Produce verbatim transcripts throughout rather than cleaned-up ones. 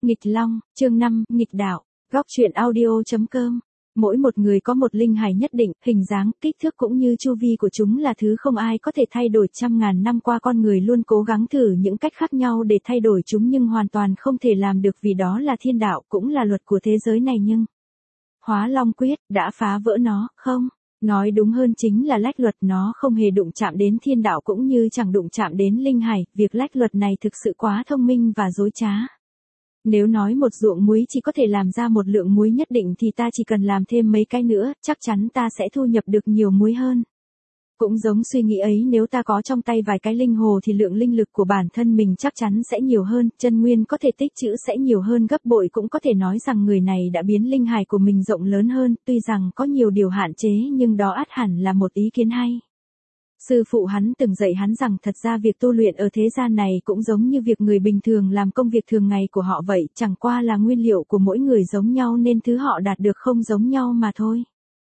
Nghịch Long, chương năm, Nghịch Đạo, góc truyện audio.com. Mỗi một người có một linh hài nhất định, hình dáng, kích thước cũng như chu vi của chúng là thứ không ai có thể thay đổi. Trăm ngàn năm qua con người luôn cố gắng thử những cách khác nhau để thay đổi chúng nhưng hoàn toàn không thể làm được vì đó là thiên đạo, cũng là luật của thế giới này nhưng Hóa Long Quyết đã phá vỡ nó, không? Nói đúng hơn chính là lách luật, nó không hề đụng chạm đến thiên đạo cũng như chẳng đụng chạm đến linh hài. Việc lách luật này thực sự quá thông minh và dối trá. Nếu nói một ruộng muối chỉ có thể làm ra một lượng muối nhất định thì ta chỉ cần làm thêm mấy cái nữa, chắc chắn ta sẽ thu nhập được nhiều muối hơn. Cũng giống suy nghĩ ấy, nếu ta có trong tay vài cái linh hồ thì lượng linh lực của bản thân mình chắc chắn sẽ nhiều hơn, chân nguyên có thể tích trữ sẽ nhiều hơn gấp bội. Cũng có thể nói rằng người này đã biến linh hài của mình rộng lớn hơn, tuy rằng có nhiều điều hạn chế nhưng đó ắt hẳn là một ý kiến hay. Sư phụ hắn từng dạy hắn rằng thật ra việc tu luyện ở thế gian này cũng giống như việc người bình thường làm công việc thường ngày của họ vậy, chẳng qua là nguyên liệu của mỗi người giống nhau nên thứ họ đạt được không giống nhau mà thôi.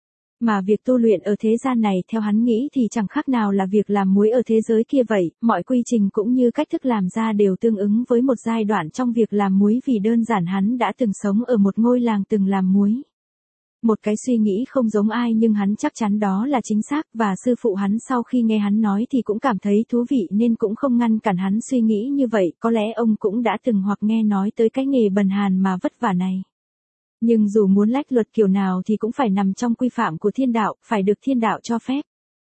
Mà việc tu luyện ở thế gian này theo hắn nghĩ thì chẳng khác nào là việc làm muối ở thế giới kia vậy, mọi quy trình cũng như cách thức làm ra đều tương ứng với một giai đoạn trong việc làm muối, vì đơn giản hắn đã từng sống ở một ngôi làng từng làm muối. Một cái suy nghĩ không giống ai nhưng hắn chắc chắn đó là chính xác, và sư phụ hắn sau khi nghe hắn nói thì cũng cảm thấy thú vị nên cũng không ngăn cản hắn suy nghĩ như vậy. Có lẽ ông cũng đã từng hoặc nghe nói tới cái nghề bần hàn mà vất vả này. Nhưng dù muốn lách luật kiểu nào thì cũng phải nằm trong quy phạm của thiên đạo, phải được thiên đạo cho phép.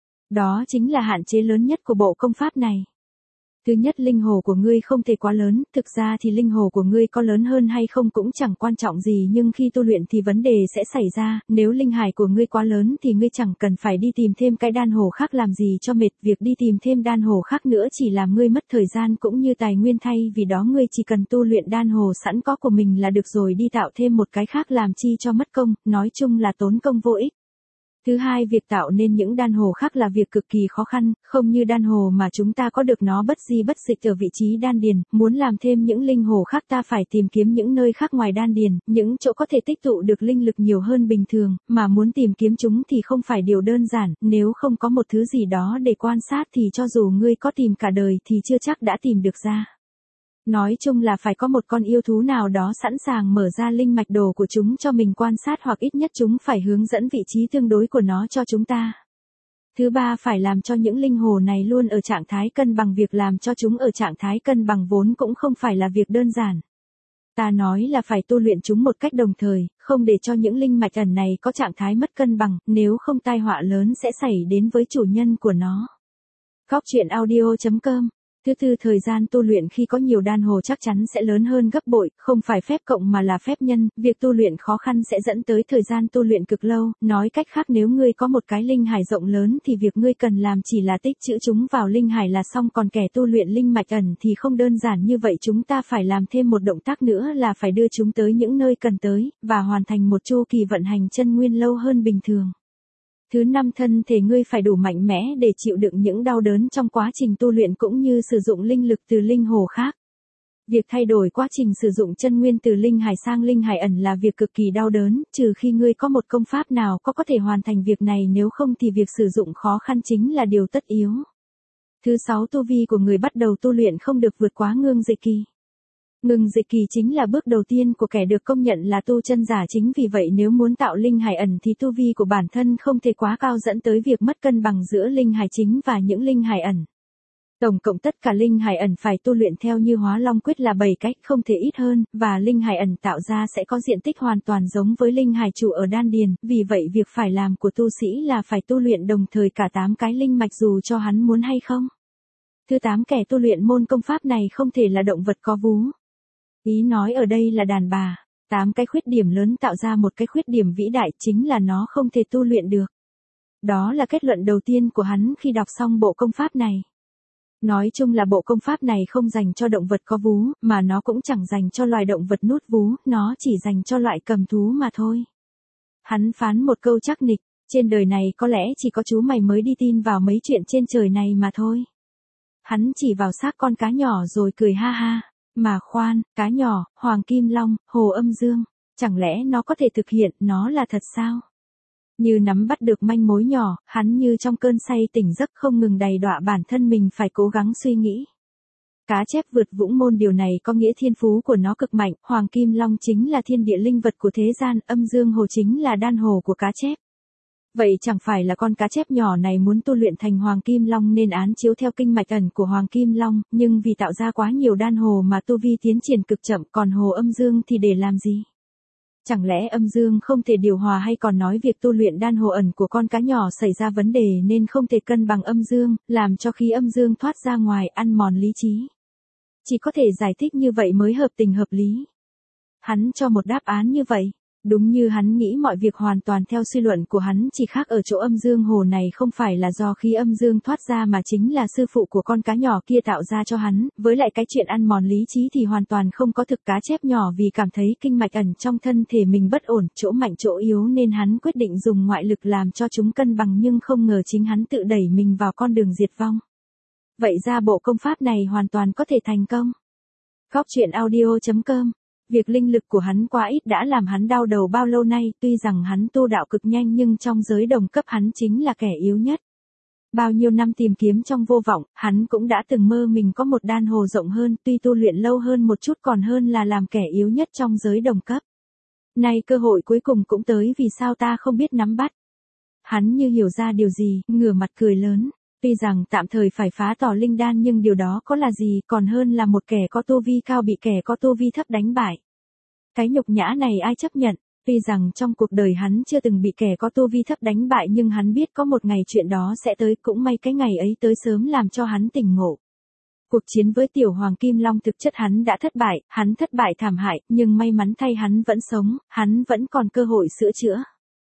Đó chính là hạn chế lớn nhất của bộ công pháp này. Thứ nhất, linh hồ của ngươi không thể quá lớn, thực ra thì linh hồ của ngươi có lớn hơn hay không cũng chẳng quan trọng gì, nhưng khi tu luyện thì vấn đề sẽ xảy ra. Nếu linh hải của ngươi quá lớn thì ngươi chẳng cần phải đi tìm thêm cái đan hồ khác làm gì cho mệt, việc đi tìm thêm đan hồ khác nữa chỉ làm ngươi mất thời gian cũng như tài nguyên, thay vì đó ngươi chỉ cần tu luyện đan hồ sẵn có của mình là được rồi, đi tạo thêm một cái khác làm chi cho mất công, nói chung là tốn công vô ích. Thứ hai, việc tạo nên những đan hồ khác là việc cực kỳ khó khăn, không như đan hồ mà chúng ta có được nó bất di bất dịch ở vị trí đan điền. Muốn làm thêm những linh hồ khác ta phải tìm kiếm những nơi khác ngoài đan điền, những chỗ có thể tích tụ được linh lực nhiều hơn bình thường, mà muốn tìm kiếm chúng thì không phải điều đơn giản, nếu không có một thứ gì đó để quan sát thì cho dù ngươi có tìm cả đời thì chưa chắc đã tìm được ra. Nói chung là phải có một con yêu thú nào đó sẵn sàng mở ra linh mạch đồ của chúng cho mình quan sát, hoặc ít nhất chúng phải hướng dẫn vị trí tương đối của nó cho chúng ta. Thứ ba, phải làm cho những linh hồ này luôn ở trạng thái cân bằng, việc làm cho chúng ở trạng thái cân bằng vốn cũng không phải là việc đơn giản. Ta nói là phải tu luyện chúng một cách đồng thời, không để cho những linh mạch ẩn này có trạng thái mất cân bằng, nếu không tai họa lớn sẽ xảy đến với chủ nhân của nó. Góc truyện audio.com. Thứ tư, thời gian tu luyện khi có nhiều đan hồ chắc chắn sẽ lớn hơn gấp bội, không phải phép cộng mà là phép nhân, việc tu luyện khó khăn sẽ dẫn tới thời gian tu luyện cực lâu. Nói cách khác, nếu ngươi có một cái linh hải rộng lớn thì việc ngươi cần làm chỉ là tích trữ chúng vào linh hải là xong, còn kẻ tu luyện linh mạch ẩn thì không đơn giản như vậy, chúng ta phải làm thêm một động tác nữa là phải đưa chúng tới những nơi cần tới, và hoàn thành một chu kỳ vận hành chân nguyên lâu hơn bình thường. Thứ năm, thân thể ngươi phải đủ mạnh mẽ để chịu đựng những đau đớn trong quá trình tu luyện cũng như sử dụng linh lực từ linh hồ khác. Việc thay đổi quá trình sử dụng chân nguyên từ linh hải sang linh hải ẩn là việc cực kỳ đau đớn, trừ khi ngươi có một công pháp nào có có thể hoàn thành việc này, nếu không thì việc sử dụng khó khăn chính là điều tất yếu. Thứ sáu, tu vi của người bắt đầu tu luyện không được vượt quá ngưng dịch kỳ. Ngưng dịch kỳ chính là bước đầu tiên của kẻ được công nhận là tu chân giả, chính vì vậy nếu muốn tạo linh hải ẩn thì tu vi của bản thân không thể quá cao, dẫn tới việc mất cân bằng giữa linh hải chính và những linh hải ẩn. Tổng cộng tất cả linh hải ẩn phải tu luyện theo như Hóa Long Quyết là bảy cách, không thể ít hơn, và linh hải ẩn tạo ra sẽ có diện tích hoàn toàn giống với linh hải trụ ở đan điền, vì vậy việc phải làm của tu sĩ là phải tu luyện đồng thời cả tám cái linh mạch dù cho hắn muốn hay không. Thứ tám, kẻ tu luyện môn công pháp này không thể là động vật có vú. Ý nói ở đây là đàn bà. Tám cái khuyết điểm lớn tạo ra một cái khuyết điểm vĩ đại, chính là nó không thể tu luyện được. Đó là kết luận đầu tiên của hắn khi đọc xong bộ công pháp này. Nói chung là bộ công pháp này không dành cho động vật có vú, mà nó cũng chẳng dành cho loài động vật nuốt vú, nó chỉ dành cho loại cầm thú mà thôi. Hắn phán một câu chắc nịch, trên đời này có lẽ chỉ có chú mày mới đi tin vào mấy chuyện trên trời này mà thôi. Hắn chỉ vào xác con cá nhỏ rồi cười ha ha. Mà khoan, cá nhỏ, Hoàng Kim Long, Hồ Âm Dương, chẳng lẽ nó có thể thực hiện, nó là thật sao? Như nắm bắt được manh mối nhỏ, hắn như trong cơn say tỉnh giấc không ngừng đầy đọa bản thân mình phải cố gắng suy nghĩ. Cá chép vượt vũng môn, điều này có nghĩa thiên phú của nó cực mạnh, Hoàng Kim Long chính là thiên địa linh vật của thế gian, âm dương hồ chính là đan hồ của cá chép. Vậy chẳng phải là con cá chép nhỏ này muốn tu luyện thành Hoàng Kim Long nên án chiếu theo kinh mạch ẩn của Hoàng Kim Long, nhưng vì tạo ra quá nhiều đan hồ mà tu vi tiến triển cực chậm, còn hồ âm dương thì để làm gì? Chẳng lẽ âm dương không thể điều hòa, hay còn nói việc tu luyện đan hồ ẩn của con cá nhỏ xảy ra vấn đề nên không thể cân bằng âm dương, làm cho khí âm dương thoát ra ngoài ăn mòn lý trí. Chỉ có thể giải thích như vậy mới hợp tình hợp lý. Hắn cho một đáp án như vậy. Đúng như hắn nghĩ, mọi việc hoàn toàn theo suy luận của hắn, chỉ khác ở chỗ âm dương hồ này không phải là do khí âm dương thoát ra mà chính là sư phụ của con cá nhỏ kia tạo ra cho hắn, với lại cái chuyện ăn mòn lý trí thì hoàn toàn không có thực. Cá chép nhỏ vì cảm thấy kinh mạch ẩn trong thân thể mình bất ổn, chỗ mạnh chỗ yếu nên hắn quyết định dùng ngoại lực làm cho chúng cân bằng, nhưng không ngờ chính hắn tự đẩy mình vào con đường diệt vong. Vậy ra bộ công pháp này hoàn toàn có thể thành công. Góc truyện audio chấm com. Việc linh lực của hắn quá ít đã làm hắn đau đầu bao lâu nay, tuy rằng hắn tu đạo cực nhanh nhưng trong giới đồng cấp hắn chính là kẻ yếu nhất. Bao nhiêu năm tìm kiếm trong vô vọng, hắn cũng đã từng mơ mình có một đan hồ rộng hơn, tuy tu luyện lâu hơn một chút còn hơn là làm kẻ yếu nhất trong giới đồng cấp. Nay cơ hội cuối cùng cũng tới, vì sao ta không biết nắm bắt? Hắn như hiểu ra điều gì, ngửa mặt cười lớn. Tuy rằng tạm thời phải phá tỏ linh đan nhưng điều đó có là gì, còn hơn là một kẻ có tu vi cao bị kẻ có tu vi thấp đánh bại. Cái nhục nhã này ai chấp nhận? Tuy rằng trong cuộc đời hắn chưa từng bị kẻ có tu vi thấp đánh bại nhưng hắn biết có một ngày chuyện đó sẽ tới, cũng may cái ngày ấy tới sớm làm cho hắn tỉnh ngộ. Cuộc chiến với tiểu Hoàng Kim Long thực chất hắn đã thất bại, hắn thất bại thảm hại, nhưng may mắn thay hắn vẫn sống, hắn vẫn còn cơ hội sửa chữa.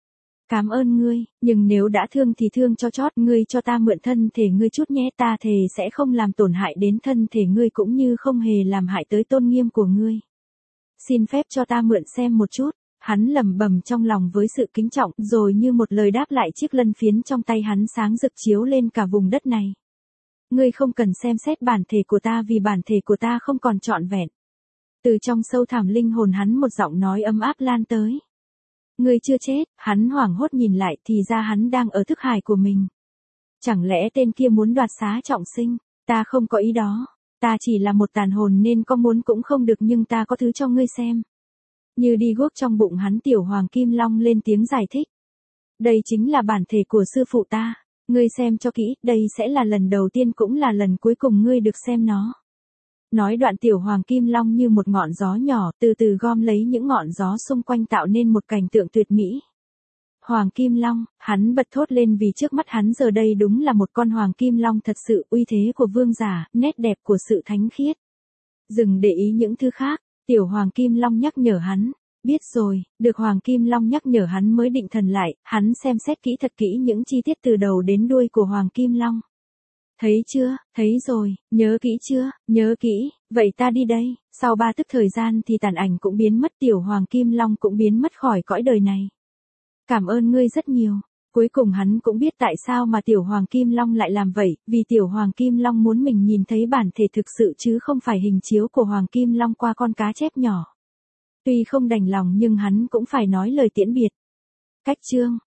Cảm ơn ngươi, nhưng nếu đã thương thì thương cho chót, ngươi cho ta mượn thân thể ngươi chút nhé, ta thề sẽ không làm tổn hại đến thân thể ngươi cũng như không hề làm hại tới tôn nghiêm của ngươi. Xin phép cho ta mượn xem một chút, hắn lẩm bẩm trong lòng với sự kính trọng, rồi như một lời đáp lại, chiếc lân phiến trong tay hắn sáng rực chiếu lên cả vùng đất này. Ngươi không cần xem xét bản thể của ta vì bản thể của ta không còn trọn vẹn. Từ trong sâu thẳm linh hồn hắn một giọng nói ấm áp lan tới. Ngươi chưa chết, hắn hoảng hốt nhìn lại thì ra hắn đang ở thức hải của mình. Chẳng lẽ tên kia muốn đoạt xá trọng sinh? Ta không có ý đó, ta chỉ là một tàn hồn nên có muốn cũng không được, nhưng ta có thứ cho ngươi xem. Như đi guốc trong bụng hắn, tiểu Hoàng Kim Long lên tiếng giải thích. Đây chính là bản thể của sư phụ ta, ngươi xem cho kỹ, đây sẽ là lần đầu tiên cũng là lần cuối cùng ngươi được xem nó. Nói đoạn tiểu Hoàng Kim Long như một ngọn gió nhỏ, từ từ gom lấy những ngọn gió xung quanh tạo nên một cảnh tượng tuyệt mỹ. Hoàng Kim Long, hắn bật thốt lên vì trước mắt hắn giờ đây đúng là một con Hoàng Kim Long thật sự, uy thế của vương giả, nét đẹp của sự thánh khiết. Đừng để ý những thứ khác, tiểu Hoàng Kim Long nhắc nhở hắn. Biết rồi, được Hoàng Kim Long nhắc nhở hắn mới định thần lại, hắn xem xét kỹ thật kỹ những chi tiết từ đầu đến đuôi của Hoàng Kim Long. Thấy chưa, thấy rồi, nhớ kỹ chưa, nhớ kỹ, vậy ta đi đây. Sau ba tức thời gian thì tàn ảnh cũng biến mất, tiểu Hoàng Kim Long cũng biến mất khỏi cõi đời này. Cảm ơn ngươi rất nhiều. Cuối cùng hắn cũng biết tại sao mà tiểu Hoàng Kim Long lại làm vậy, vì tiểu Hoàng Kim Long muốn mình nhìn thấy bản thể thực sự chứ không phải hình chiếu của Hoàng Kim Long qua con cá chép nhỏ. Tuy không đành lòng nhưng hắn cũng phải nói lời tiễn biệt. Cách chương